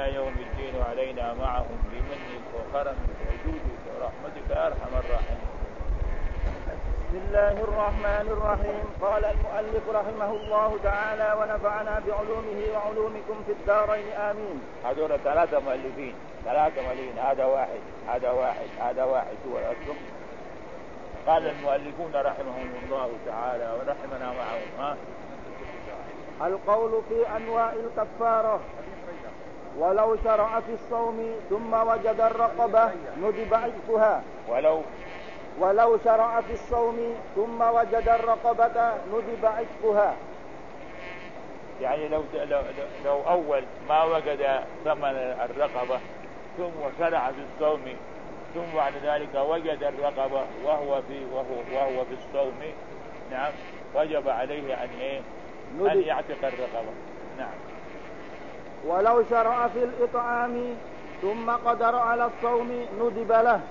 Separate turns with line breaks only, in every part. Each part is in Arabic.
إلى يوم الدين وعلينا معهم بمنك وكرمك وجودك ورحمتك يا أرحم الراحمين.
بسم الله الرحمن الرحيم. قال المؤلف رحمه الله تعالى ونفعنا بعلومه وعلومكم في الدارين آمين.
هذول ثلاثة مؤلفين هذا واحد هو الأصل. قال المؤلفون رحمهم الله تعالى ورحمنا معهم.
القول في أنواع الكفارة. ولو شرع في الصوم ثم وجد الرقبة ندب عتقها. ولو شرع في الصوم ثم وجد الرقبة ندب عتقها.
يعني لو أول ما وجد ثمن الرقبة ثم شرع في الصوم ثم بعد ذلك وجد الرقبة وهو في الصوم، نعم، وجب عليه أن يعتق الرقبة. نعم.
ولو شرع في الإطعام ثم قدر على الصوم ندب له.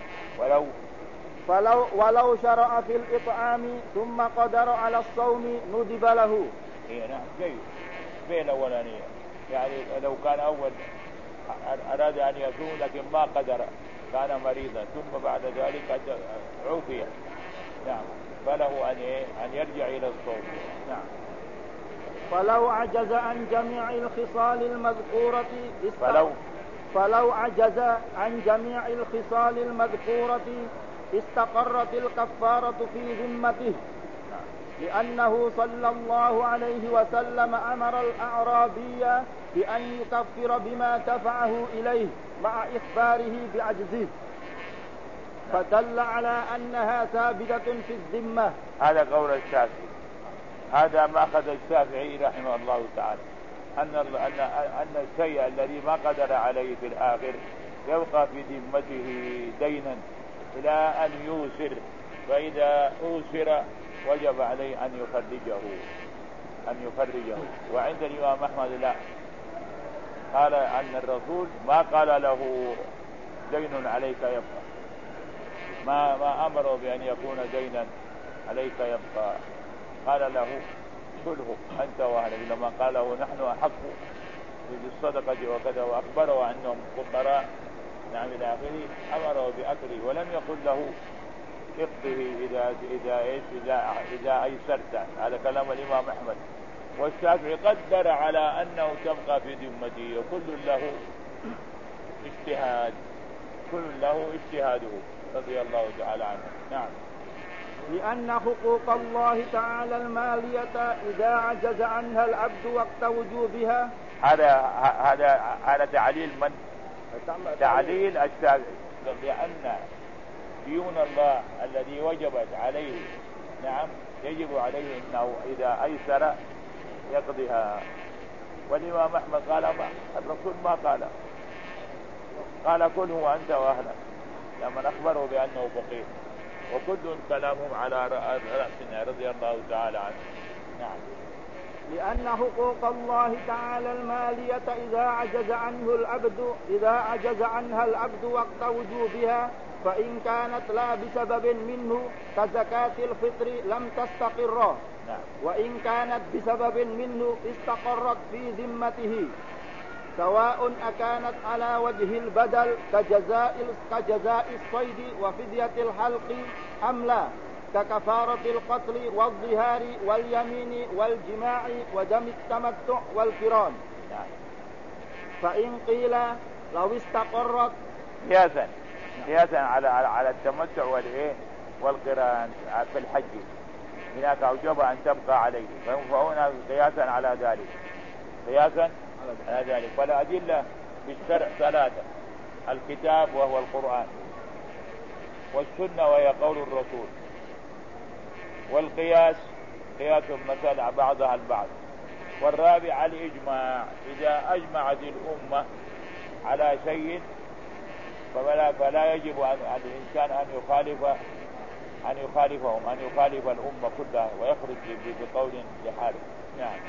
ولو شرع في الإطعام ثم قدر على الصوم ندب له.
نعم، جيد. بين الأولانية يعني لو كان أول أراد أن يصوم لكن ما قدر، كان مريضا ثم بعد ذلك عوفي، نعم، فله أن يرجع إلى الصوم. نعم.
فلو عجز عن جميع الخصال المذكورة استقرت الكفارة في ذمته، لأنه صلى الله عليه وسلم أمر الأعرابي بأن يكفر بما دفعه إليه مع إخباره بعجزه، فدل على أنها ثابتة في الذمة.
هذا قول الشافعي، هذا ما أخذ الشافعي رحمه الله تعالى، أن الشيء الذي ما قدر عليه في الآخر يبقى في ذمته دينا إلى أن يوسر، فإذا أوسر وجب عليه أن يخرجه. وعند الإمام أحمد لا، قال أن الرسول ما قال له دين عليك يبقى، ما أمره بأن يكون دينا عليك يبقى، قال له كله أنت وأهلك، لما قال له نحن أحق بالصدقة وكذا وأخبره أنهم فقراء، نعم، إلى آخره، أمره بأكله ولم يقل له اقضه إذا أيسرت. هذا كلام الإمام أحمد. والشافعي قدر على أنه تبقى في ذمته، وكل له اجتهاده رضي الله تعالى عنه. نعم.
لأن حقوق الله تعالى المالية إذا عجز عنها العبد وقت وجوبها.
هذا تعليل تعليل الشافعي، لأن ديون الله الذي وجبت عليه، نعم، يجب عليه أنه إذا أيسر يقضيها. والإمام أحمد قال الرسول ما قال كله أنت وأهلك، لما أخبره بأنه فقير، وكل كلامهم على رأسنا رضي الله تعالى عنه. نعم.
لأن حقوق الله تعالى المالية إذا عجز عنها العبد وقت وجوبها، فإن كانت لا بسبب منه كزكاة الفطر لم تستقر، وإن كانت بسبب منه استقرت في ذمته، سواء أكانت على وجه البدل كجزاء الصيد وفدية الحلق أم لا، ككفارة القتل والظهار واليمين والجماع ودم التمتع والقران. فإن قيل لو استقرت
قياسا على التمتع والقران في الحج، هناك أوجب أن تبقى عليه، فهنا قياسا على ذلك. والأدلة بالشرع ثلاثة: الكتاب وهو القرآن، والسنة وهي قول الرسول، والقياس قياس المسألة بعضها البعض، والرابع الإجماع. إذا أجمعت الأمة على شيء فلا يجب على الإنسان أن يخالف الأمة كلها ويخرج بقول لحاله. نعم.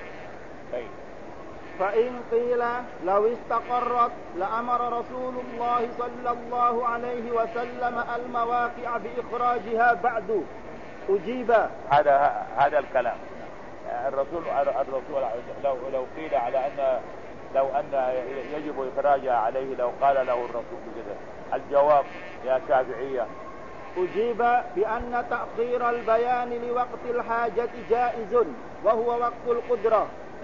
فإن قيل لو استقرت لأمر رسول الله صلى الله عليه وسلم المواقع بإخراجها بعد، أجيب.
هذا الكلام. الرسول لو قيل على أن لو أن يجب إخراجها عليه لو قال له الرسول كذا. الجواب يا شافعية:
أجيب بأن تأخير البيان لوقت الحاجة جائز وهو وقت القدرة.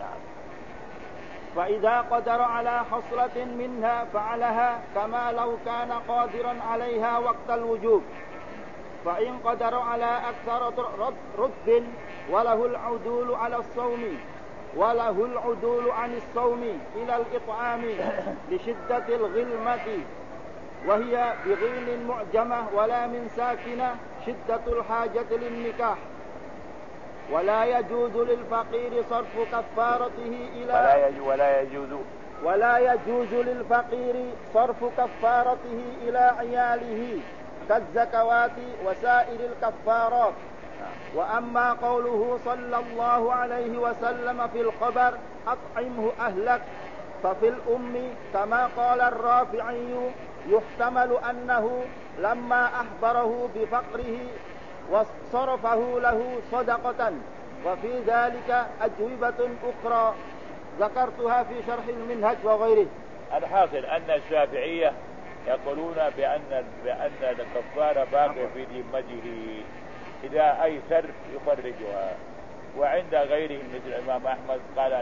فإذا قدر على حصلة منها فعلها كما لو كان قادرا عليها وقت الوجوب. فإن قدر على أكثر رتب وله العدول على الصوم وله العدول عن الصوم إلى الإطعام لشدة الغلمة وهي بغين معجمة ولا من ساكنة شدة الحاجة للنكاح. ولا يجوز للفقير صرف كفارته إلى ولا يجوز للفقير صرف كفارته إلى عياله كالزكوات وسائر الكفارات. وأما قوله صلى الله عليه وسلم في الخبر أطعمه أهلك ففي الأم كما قال الرافعي يحتمل أنه لما أخبره بفقره وصرفه له صدقة. وفي ذلك أجوبة أخرى ذكرتها في شرح المنهج وغيره.
الحاصل أن الشافعية يقولون بأن الكفارة باقي في ذمته، إذا أيسر يخرجها. وعند غيرهم مثل الإمام أحمد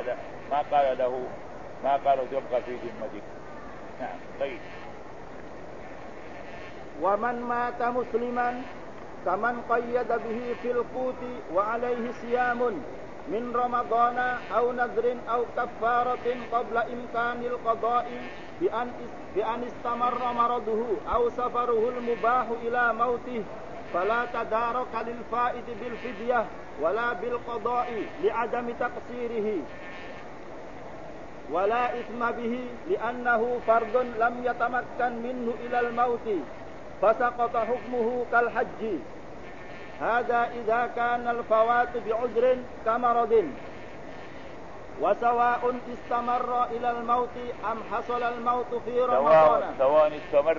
ما قالوا تبقى في ذمتك. نعم. طيب.
ومن مات مسلما كمن قيد به في القوت وعليه صيام من رمضان أو نذر أو كفارة قبل إمكان القضاء بأن استمر مرضه أو سفره المباح إلى موته فلا تدارك للفائت بالفدية ولا بالقضاء لعدم تقصيره ولا إثم به لأنه فرض لم يتمكن منه إلى الموت فسقط حكمه كالحج. هذا إذا كان الفوات بعذر كمرض. وسواء استمر إلى الموت أم حصل الموت في رمضان
سواء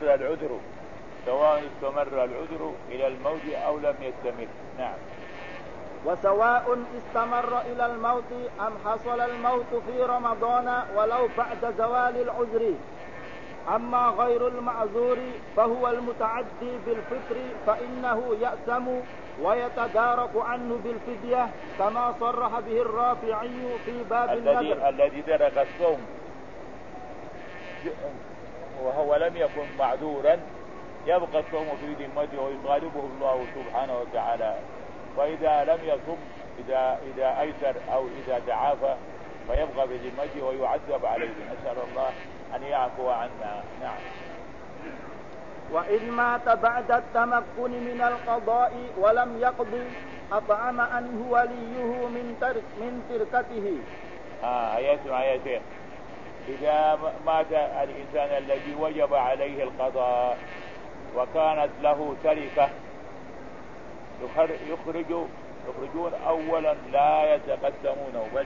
استمر العذر إلى الموت أو لم يستمر. نعم.
وسواء استمر إلى الموت أم حصل الموت في رمضان ولو بعد زوال العذر. أما غير المعذور فهو المتعدي بالفطر فإنه يأثم ويتدارك عنه بالفدية كما صرح به الرافعي في باب النذر.
الذي ترك الصوم وهو لم يكن معذورا يبقى الصوم في ذمته ويطالبه الله سبحانه وتعالى. وإذا لم يصم إذا أيسر أو إذا تعافى فيبقى بذمته ويعذب عليه. نسأل الله أن يعفو عنا. نعم.
وإن مات بعد التمكن من القضاء ولم يقضي أطعم عنه وليه من تركته.
يسمع يا شيخ. إذا مات الإنسان الذي وجب عليه القضاء وكانت له تركة يخرجون أولا لا يتقدمونه بل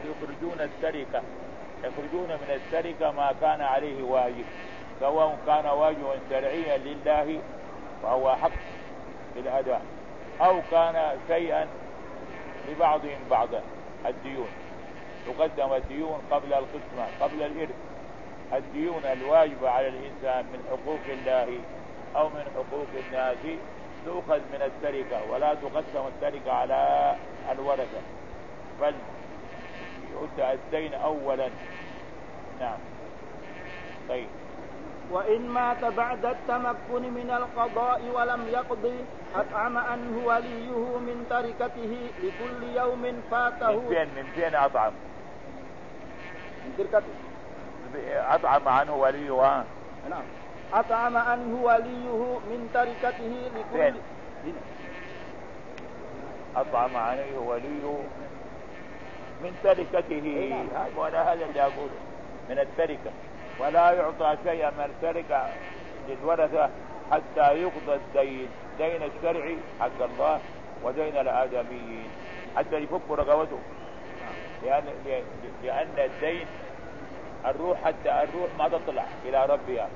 يخرجون من التركة ما كان عليه واجب، سواء كان واجبا شرعيا لله فهو حق بالأداء أو كان شيئا لبعضهم بعضا. الديون تقدم الديون قبل القسمة قبل الإرث. الديون الواجبة على الإنسان من حقوق الله أو من حقوق الناس تؤخذ من التركة ولا تقسم التركة على الورثة بل يؤتى الدين أولا. نعم. طيب.
وإن مات بعد التمكن من القضاء ولم يقضي أطعم عنه وليه من تركته لكل يوم فاته.
من فين أطعم؟
من تركته.
أطعم عنه وليه.
نعم. أطعم عنه وليه من تركته لكل.
أطعم عنه وليه من تركته. هذا اللي أقوله من التركة. ولا يعطى شيئا من التركة للورثة حتى يقضى الدين، دين الشرعي حق الله ودين الآدميين حتى يفك رقبته. لأن الدين حتى الروح ما تطلع إلى ربها.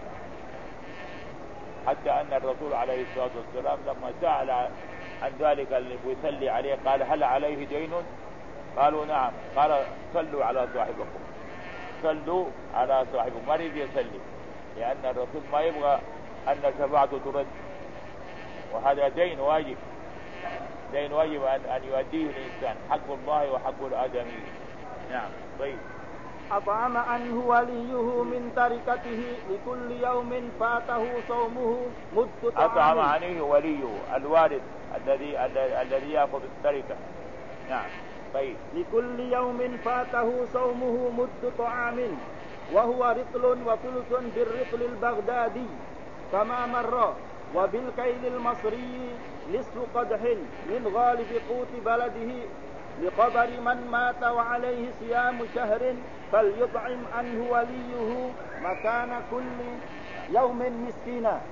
حتى أن الرسول عليه الصلاة والسلام لما سأل عن ذلك اللي يصلي عليه قال هل عليه دين؟ قالوا نعم. قال صلوا على صاحبكم. صلوا على صاحبكم، ما يريد يصلي، لأن الرسول ما يبغى أن شفاعته ترد، وهذا دين واجب، دين واجب أن يؤديه الإنسان، حق الله وحق الآدمي. نعم. طيب.
أطعم عنه وليه من تركته لكل يوم فاته صومه مد طعام.
أطعم عنه وليه الوارث الذي يأخذ التركة. نعم. طيب.
لكل يوم فاته صومه مد طعام، وهو رطل وثلث بالرطل البغدادي كما مر، وبالكيل المصري نصف قدح من غالب قوت بلده، لخبر من مات وعليه صيام شهر فليطعم عنه وليه مكان كل يوم مسكينا.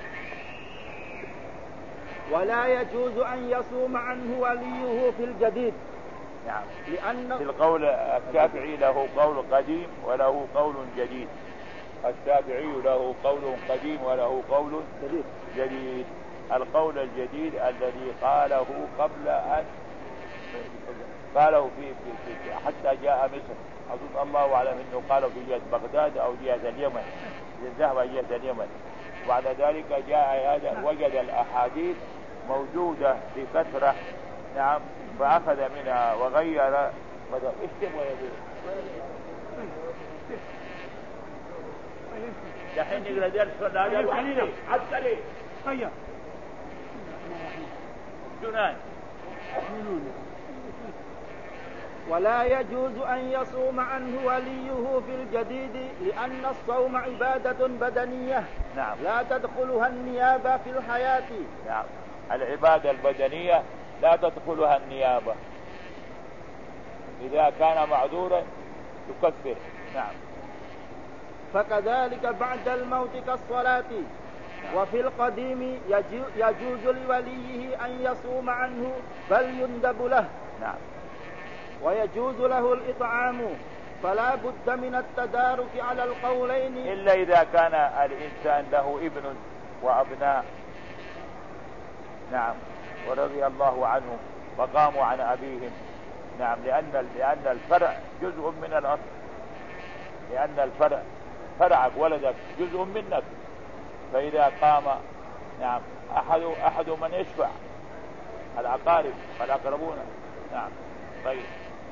ولا يجوز أن يصوم عنه وليه في الجديد.
نعم.
لأن
في القول الشافعي له قول قديم وله قول جديد. الشافعي له قول قديم وله قول جديد. القول الجديد الذي قاله قبل أن قاله في حتى جاء مصر، أظن الله أعلم أنه قاله في جهة بغداد أو جهة اليمن، ذهب جهة اليمن، وبعد ذلك جاء هذا وجد الأحاديث موجودة بكثرة. نعم. فأخذ منها وغير. ايش تبغى يا دحين نقرا درس ولا هذا عسكري هيا جنان.
ولا يجوز أن يصوم عنه وليه في الجديد، لأن الصوم عبادة بدنية.
نعم.
لا تدخلها النيابة في الحياة.
نعم. العبادة البدنية لا تدخلها النيابة، إذا كان معذورا يكفر. نعم.
فكذلك بعد الموت كالصلاة. وفي القديم يجوز لوليه أن يصوم عنه بل يندب له.
نعم.
ويجوز له الإطعام، فلا بد من التدارك على القولين،
إلا إذا كان الإنسان له ابن وأبناء. نعم. ورضي الله عنهم وقاموا عن أبيهم. نعم. لأن الفرع جزء من الأصل، لأن الفرع فرعك ولدك جزء منك، فإذا قام نعم أحد من يشفع الأقارب والأقربون. نعم. طيب.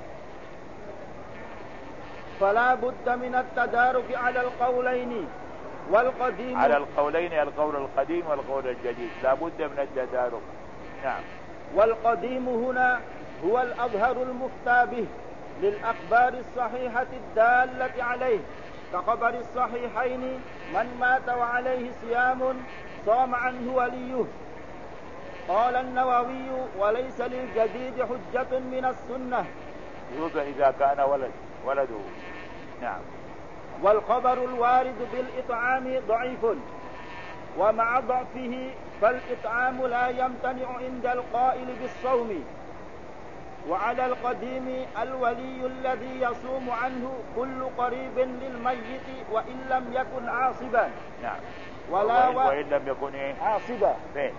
فلا بد من التدارك على القولين. والقديم
على القولين، القول القديم والقول الجديد، لا بد من التدارك. نعم.
والقديم هنا هو الأظهر المفتى به للأخبار الصحيحة الدالة عليه، كخبر الصحيحين من مات وعليه صيام صام عنه وليه. قال النووي: وليس للجديد حجة من السنة،
إذا كان ولده. نعم.
والخبر الوارد بالإطعام ضعيف، ومع ضعفه فالإطعام لا يمتنع عند القائل بالصوم. وعلى القديم الولي الذي يصوم عنه كل قريب للميت وإن لم يكن عاصبا.
نعم.
وإن
لم يكن
عاصبا.
فين؟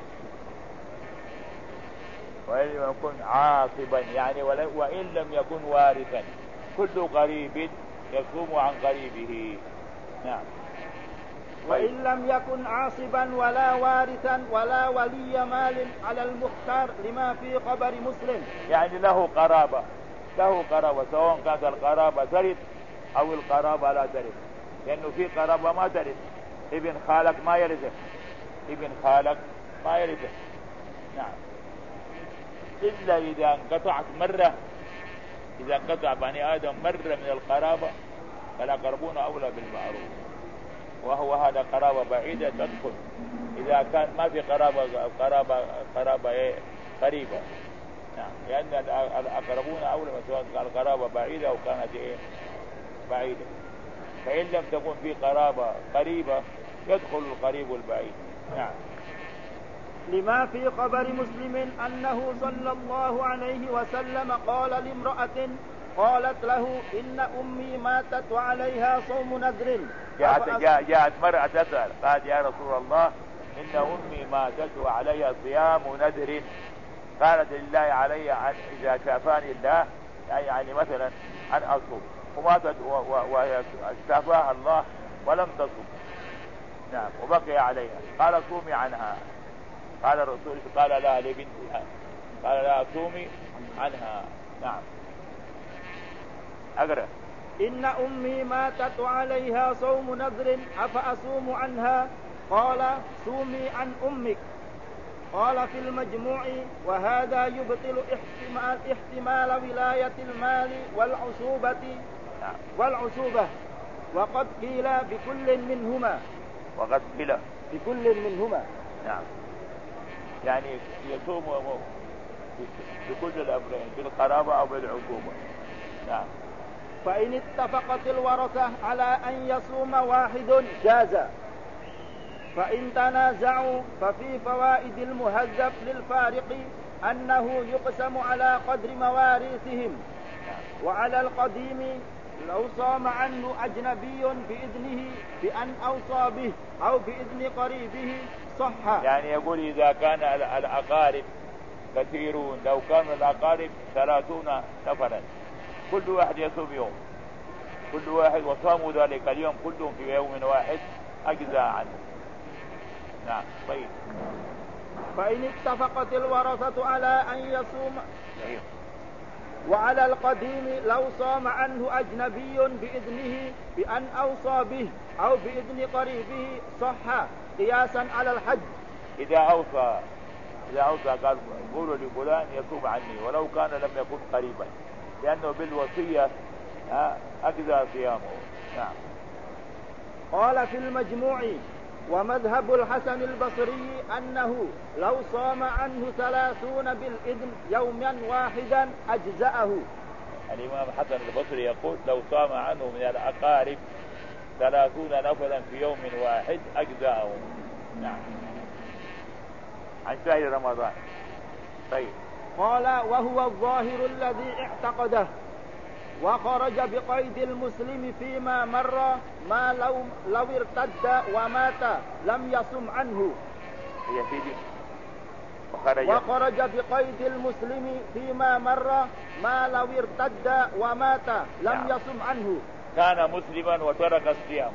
وإن لم يكن عاصبا يعني وإن لم يكن وارثا، كل قريب يصوم عن قريبه. نعم.
وإن لم يكن عاصبا ولا وارثا ولا ولي مال على المختار لما في خبر مسلم،
يعني له قرابة سواء كانت القرابة ترث أو القرابة لا ترث، لأنه في قرابة ما ترث، ابن خالك ما يرثه، نعم، إلا إذا انقطعت مرة، إذا انقطع بني آدم مرة من القرابة فالأقربون أولى بالمعروف، وهو هذا قرابة بعيدة تدخل إذا كان ما في قرابة قريبة. نعم. لأن الأقربون أولى سواء كان القرابة بعيدة أو كانت بعيدة، فإن لم تكن في قرابة قريبة يدخل القريب البعيد. نعم.
لما في خبر مسلم أنه صلى الله عليه وسلم قال لامرأة قالت له: إن أمي ماتت وعليها صوم نذر.
جاءت مرأة تسأل قالت: يا رسول الله، إن أمي ماتت وعليها صيام نذر. قالت: لله علي أن إذا شافاني الله، يعني مثلا أن أصوم، وماتت وهي استعفاها الله ولم تصم. نعم. وبقي عليها. قال صومي عنها. قال الرسول قال لا لبنتها، قال لا صومي عنها. نعم. أقرأ.
إن أمي ماتت وعليها صوم نذر أفأصوم عنها؟ قال صومي عن أمك. قال في المجموع وهذا يبطل احتمال ولاية المال والعصوبة وقد قيل بكل منهما.
نعم. يعني يصوم بكل الأمرين، بالقرابة أو بالعصوبة. نعم.
فإن اتفقت الورثة على أن يصوم واحد جاز، فإن تنازعوا ففي فوائد المهذب للفارق أنه يقسم على قدر مواريثهم. وعلى القديم لو صام عنه أجنبي بإذنه بأن أوصى به أو بإذن قريبه صح.
يعني يقول إذا كان الأقارب كثيرون، لو كان الأقارب 30 نفرا كل واحد يصوم يوم، كل واحد وصاموا ذلك اليوم كلهم في يوم واحد أجزاء عنه. نعم. طيب.
فإن اتفقت الورثة على أن يصوم. وعلى القديم لو صام عنه أجنبي بإذنه بأن أوصى به أو بإذن قريبه صح قياسا على الحج.
إذا أوصى قال قولوا لفلان يصوم عني ولو كان لم يكن قريبا، لأنه بالوصية أجزى صيامه. نعم.
قال في المجموع ومذهب الحسن البصري أنه لو صام عنه 30 بالإذن يوما واحدا أجزأه.
الإمام الحسن البصري يقول لو صام عنه من الأقارب 30 نفرا في يوم واحد أجزأه. نعم. عن شهر رمضان. طيب.
قال وهو الظاهر الذي اعتقده، وخرج بقيد المسلم فيما مر ما لو ارتد ومات لم يصم عنه. وخرج بقيد المسلم فيما مر ما لو ارتد ومات لم يصم عنه.
كان مسلما وترك الصيام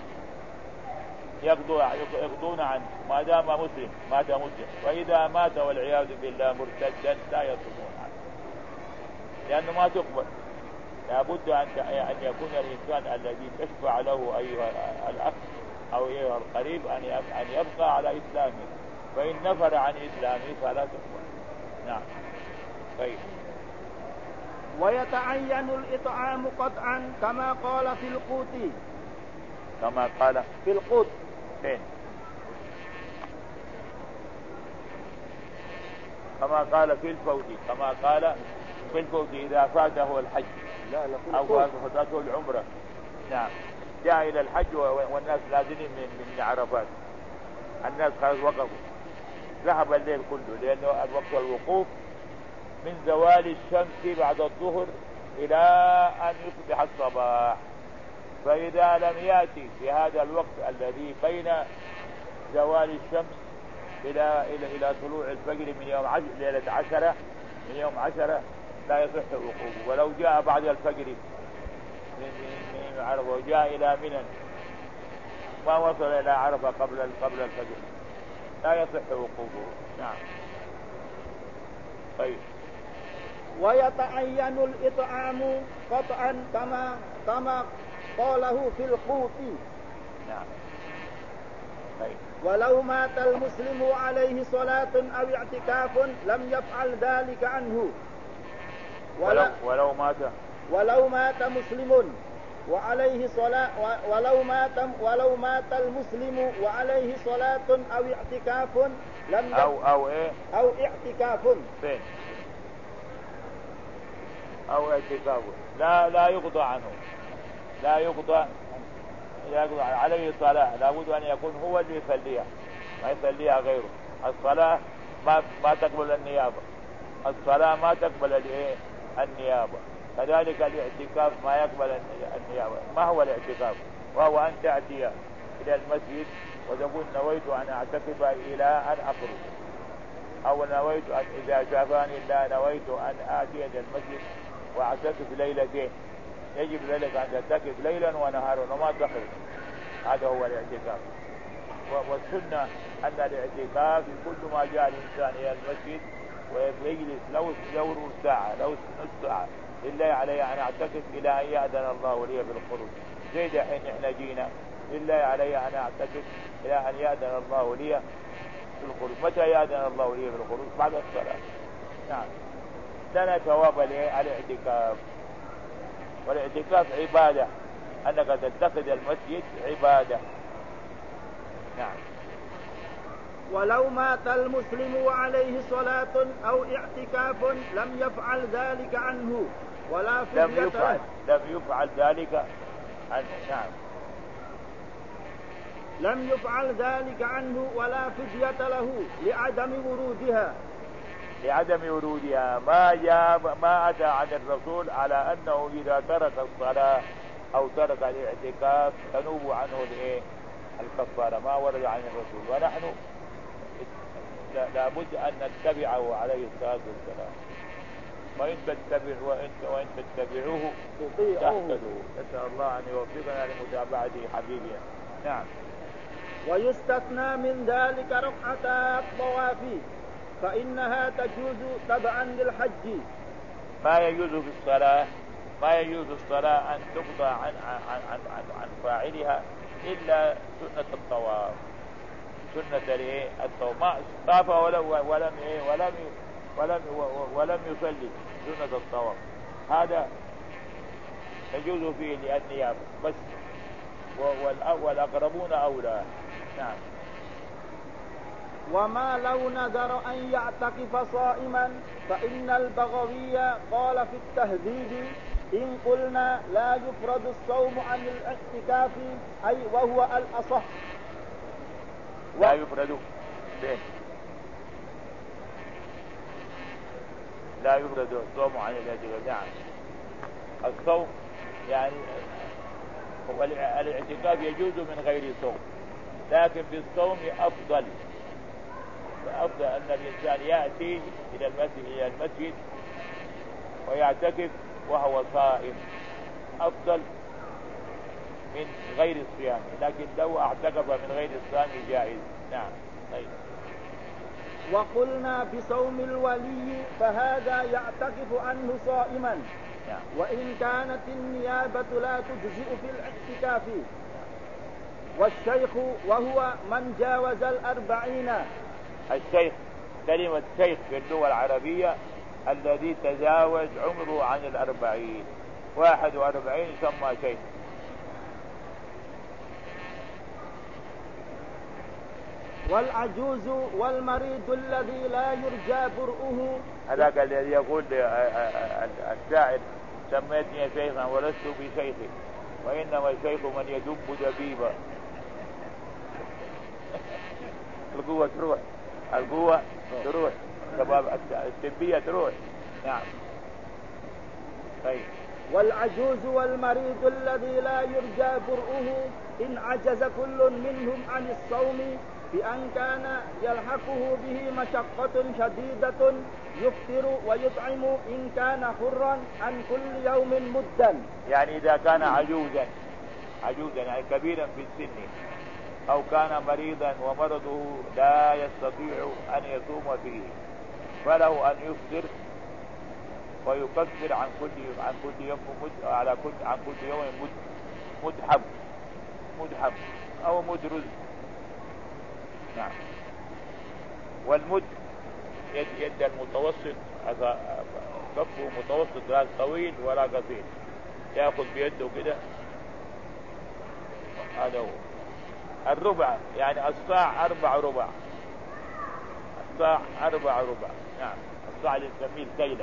يقضون عنه ما دام مسلم، مات مسلم، وإذا مات والعياذ بالله مرتدا لا يصومون عنه، لأنه ما تقبل. لابد أن يكون الإنسان الذي تشفع له أيها الأخ أو أيها القريب أن يبقى على إسلامه، فإن نفر عن إسلامه فلا تقبل. نعم. طيب.
ويتعين الإطعام قطعا كما قال في القوت.
كما قال
في القوت
فين؟ كما قال في الفوت، كما قال في الفوت إذا فاته الحج أو فاته العمرة. نعم. جاء إلى الحج والناس نازلين من عرفات، الناس خلاص وقفوا، ذهب الليل كله، لأنه وقت الوقوف من زوال الشمس بعد الظهر إلى أن يصبح الصباح، فإذا لم يأتي في هذا الوقت الذي بين زوال الشمس إلى طلوع الفجر من يوم ليلة 10 من يوم 10 لا يصح وقوفه. ولو جاء بعد الفجر من عرفة وجاء إلى منى ما وصل إلى عرفة قبل الفجر لا يصح وقوفه. نعم. طيب.
ويتعين الإطعام قطعا كما قاله في القوت.
نعم. طيب.
ولو مات المسلم عليه صلاة أو اعتكاف لم يفعل ذلك عنه. ولو مات مسلم وعليه صلاة ولو مات المسلم وعليه صلاة أو اعتكاف لم أو اعتكاف
فين؟ أو اعتكاف لا يقضى عنه، لا يقضى عليه الصلاة، لابد أن يكون هو اللي يصليها، ما يصليها غيره. الصلاة ما تقبل النيابة، الصلاة ما تقبل النيابة، كذلك الاعتكاف ما يقبل النيابة. ما هو الاعتكاف؟ وهو أن تأتي إلى المسجد وتقول نويت أن أعتكف إلى أن أخرج، أو نويت أن إذا شافاني الله نويت أن آتي إلى المسجد وأعتكف ليلتين، يجب لك أن تعتكف ليلا ونهارا وما تخرج. هذا هو الاعتكاف. والسنة أن الاعتكاف كل ما جاء الإنسان إلى المسجد ويجلس لو نص ساعة لو نص ساعة إلا علي أن أعتكف إلى أن يأذن الله لي بالخروج. زي دحين إحنا جينا إلا علي أن أعتكف إلى أن يأذن الله لي بالخروج. متى يأذن الله لي بالخروج؟ بعد الصلاة. نعم. لنا ثواب الاعتكاف. والاعتكاف عبادة، أنك تتخذ المسجد عبادة. نعم.
ولو مات المسلم وعليه صلاة أو اعتكاف لم يفعل ذلك عنه ولا فدية
لم يفعل ذلك عنه. نعم.
لم يفعل ذلك عنه ولا فدية له لعدم ورودها
ما أتى عن الرسول على أنه إذا ترك الصلاة أو ترك الاعتكاف تنوب عنه الكفارة. ما ورد عن الرسول، ونحن لابد أن نتبعه عليه الصلاة والسلام. وإن تتبعوه تهتدوا. نسأل الله أن يوفقنا لمتابعته حبيبنا. نعم.
ويستثنى من ذلك ركعتا الطواف فإنها تجوز تبعا للحج.
ما يجوز الصلاة أن تقضى عن فاعلها إلا سنة الطواف. سنة الطواف ما طاف ولم يصلي سنة الطواف، هذا يجوز فيه للنيابة بس، والأقربون أولى. نعم.
وما لو نذر أن يعتكف صائما فإن البغوي قال في التهذيب إن قلنا لا يفرد الصوم عن الاعتكاف أي وهو الأصح.
لا يفرد الصوم عن الاعتكاف. نعم. الصوم يعني الاعتكاف يجوز من غير صوم، لكن بالصوم أفضل أن الإنسان يأتي إلى المسجد ويعتكف وهو صائم، أفضل من غير الصيام، لكن لو اعتكف من غير الصيام جائز. نعم. طيب.
وقلنا بصوم الولي فهذا يعتكف عنه صائما.
نعم.
وإن كانت النيابة لا تجزئ في الاعتكاف. والشيخ وهو من جاوز 40.
الشيخ كلمة شيخ في اللغة العربية الذي تجاوز عمره عن 40. 41 يسمى شيخ.
والعجوز والمريض الذي لا يرجى برؤه.
هذاك الذي يقول الشاعر سميتني شيخا ولست بشيخ وإنما الشيخ من يدب دبيبا. القوة تروح شباب السبية تروح. نعم. طيب.
والعجوز والمريض الذي لا يرجى برؤه إن عجز كل منهم عن الصوم بأن كان يلحقه به مشقة شديدة يفطر ويطعم إن كان حرا عن كل يوم مدا.
يعني إذا كان عجوزا يعني كبيرا في السن أو كان مريضا ومرضه لا يستطيع أن يصوم فيه فله أن يفطر ويكفر عن كل يوم عن كل يوم مدحب أو مدرز. نعم. والمد يد المتوسط، كفه متوسط لا طويل ولا قصير، يأخذ بيده كده. هذا هو الربع، يعني الصاع 4 ربع. الصاع 4 ربع. نعم. الصاع اللي نسميه الكيلة.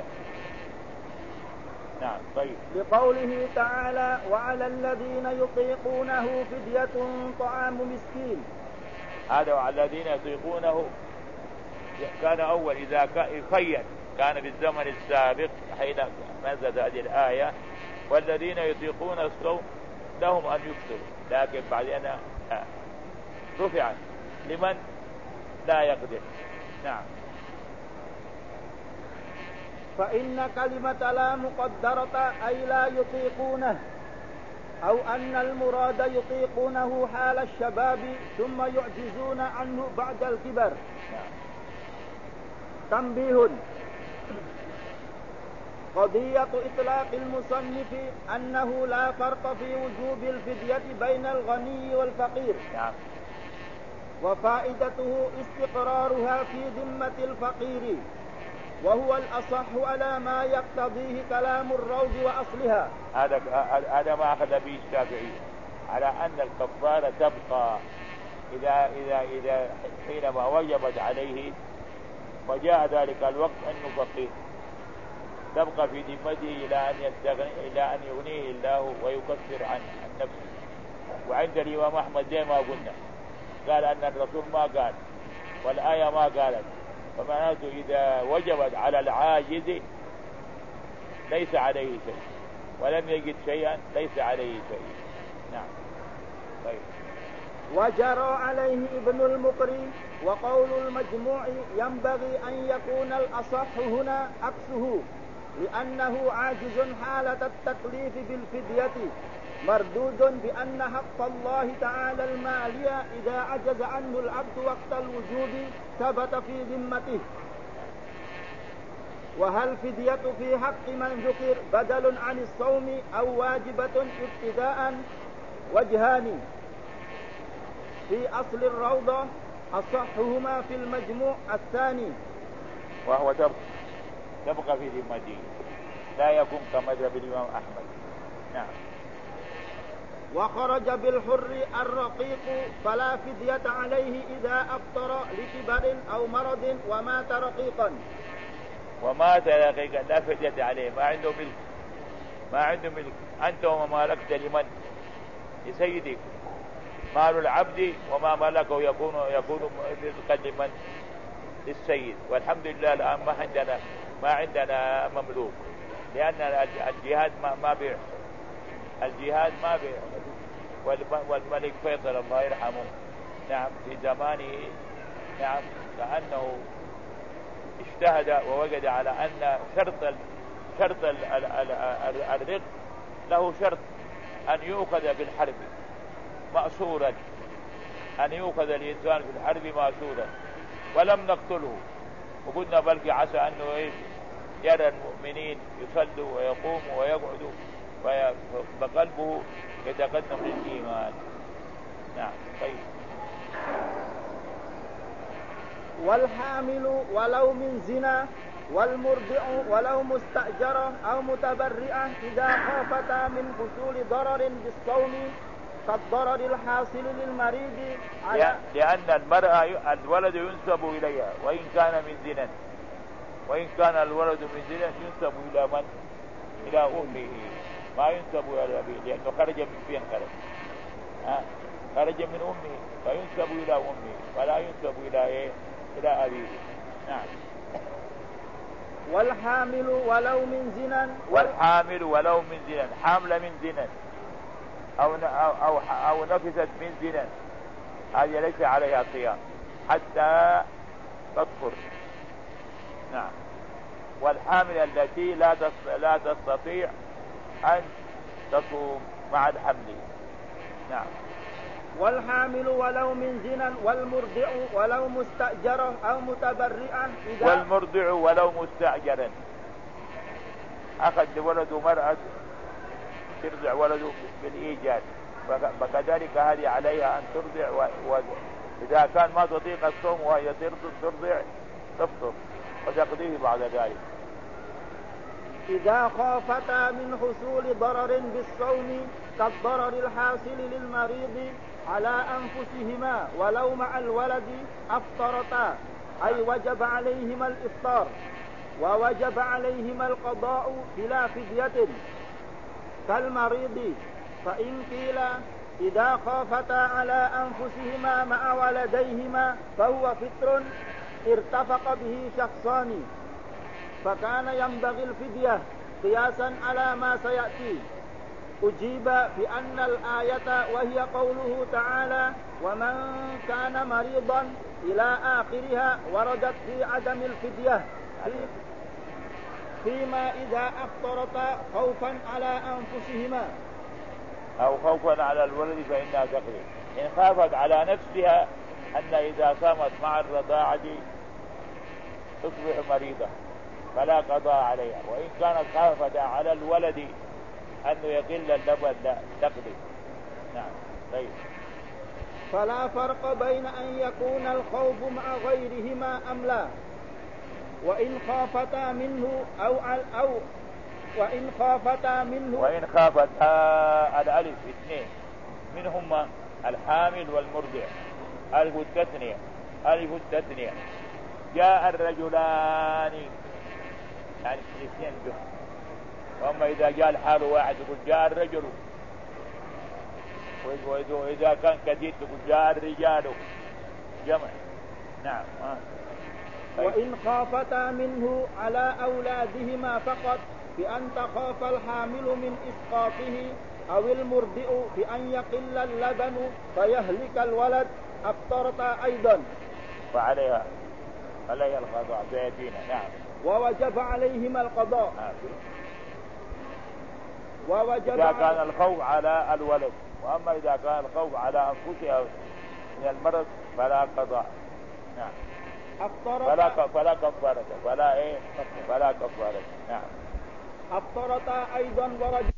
نعم. طيب.
لقوله تعالى وعلى الذين يطيقونه فدية طعام مسكين.
هذا وعلى الذين يطيقونه كان أول إذا يخير، كان في الزمن السابق حين نزلت هذه الآية والذين يطيقون الصوم لهم أن يفطروا، لكن بعدين رفعت لمن لا يقدر. نعم.
فإن كلمة لا مقدرة أي لا يطيقونه، أو أن المراد يطيقونه حال الشباب ثم يعجزون عنه بعد الكبر. تنبيه: قضية إطلاق المصنف أنه لا فرق في وجوب الفدية بين الغني والفقير، وفائدته استقرارها في ذمة الفقير، وهو الأصح على ما يقتضيه كلام الروض وأصلها.
هذا ما أخذ به الشافعي على أن الكفارة تبقى إذا حينما وجبت عليه وجاء ذلك الوقت أنه فقير، تبقى في ذمته إلى أن يغنيه الله ويكفر عن نفسه. وعند الإمام أحمد زي ما قلنا قال أن الرسول ما قال والآية ما قالت، فمعناته إذا وجبت على العاجز ليس عليه شيء، ولم يجد شيئا ليس عليه شيء. نعم. طيب.
وجرى عليه ابن المقري، وقول المجموع ينبغي أن يكون الأصح هنا عكسه، لأنه عاجز حالة التكليف بالفدية، مردود بأن حق الله تعالى المالية إذا عجز عنه العبد وقت الوجوب ثبت في ذمته. وهل فدية في حق من ذكر بدل عن الصوم أو واجبة ابتداء؟ وجهان في أصل الروضة، أصحهما في المجموع الثاني،
وهو تبقى في ذمته، لا يكون كمذهب الإمام أحمد. نعم.
وخرج بالحر الرقيق فلا فدية عليه إذا أفطر لكبر أو مرض ومات رقيقا.
ومات رقيقا لا فدية عليه، ما عنده ملك. أنت وما ملكت لمن؟ لسيدك. مال العبد وما ملكه يكون رزقا لمن؟ للسيد. والحمد لله الآن ما عندنا مملوك، لأن الجهاد ما بيع، الجهاد ما بيع. والملك فيصل الله يرحمه نعم في زمانه نعم كأنه اجتهد ووجد على أن شرط الرق له شرط أن يؤخذ بالحرب مأسورا، أن يؤخذ الإنسان في الحرب مأسورا، ولم نقتله. وقلنا بلقي عسى أنه يرى المؤمنين يصلوا ويقوموا ويقعدوا فقلبه يتقدم للإيمان. نعم. طيب.
والحامل ولو من زنا، والمرضع ولو مستأجرة أو متبرئة إذا خافتا من حصول ضرر بالصوم كالضرر الحاصل للمريض
لأن المرأة الولد ينسب إليها وإن كان من زنا، وإن كان الولد من زنا ينسب إلى من؟ إلى أمه، ما ينسب إلى أبيه، لأنه خرج من فين خرج من أمه، فينسب إلى أمه ولا ينسب إلى أبيه. نعم.
والحامل ولو من زنا،
والحامل ولو من زنا، حامل من زنا أو نفست من زنا، هذه ليس عليها صيام حتى تطهر. نعم. والحامل التي لا تستطيع أن تصوم مع الحمل. نعم.
والحامل ولو من زنا، والمرضع ولو مستأجرة أو متبرئة
والمرضع ولو مستأجرا، أخذ ولده مرأة ترضع ولده بالإيجاد، فكذلك هذه عليها أن ترضع، وإذا كان ما تطيق الصوم وهي ترضع تفطر وتقضيه بعد ذلك.
إذا خافتا من حصول ضرر بالصوم كالضرر الحاصل للمريض على أنفسهما ولو مع الولد أفطرتا، أي وجب عليهما الإفطار ووجب عليهما القضاء بلا فدية كالمريض. فإن قيل إذا خافتا على أنفسهما مع ولديهما فهو فطر ارتفق به شخصان، فكان ينبغي الفدية قياسا على ما سيأتي. أجيب بأن الآية وهي قوله تعالى ومن كان مريضا إلى آخرها وردت في عدم الفدية فيما إذا أفطرتا خوفا على أنفسهما
أو خوفا على الولد فإنها تقضي. إن خافت على نفسها أن إذا صامت مع الرضاعة تصبح مريضة فلا قضاء عليها، وإن كانت خافت على الولد أنه يقل اللبن لا تقضي. نعم. طيب.
فلا فرق بين أن يكون الخوف مع غيرهما أم لا، وإن خافتا منه وإن خافتا
الألف اثنين منهما الحامل والمرضع، ألف التثنية جاء الرجلان يعني الاثنين به، وأما إذا جاء الحال واحد يقول جاء الرجل، وإذا كان كثير تقول جاء الرجال جمع. نعم.
وإن خافتا منه على أولادهما فقط بأن تخاف الحامل من إسقاطه أو المرضع بأن يقل اللبن فيهلك الولد أفطرتا أيضا
فعليها القضاء سيأتينا. نعم.
ووجب عليهما القضاء.
إذا كان الخوف على الولد، وأما إذا كان الخوف على أنفسها من المرض فلا قضاء. نعم. فلا كفارة. نعم.
أفطرتا أيضا ورجع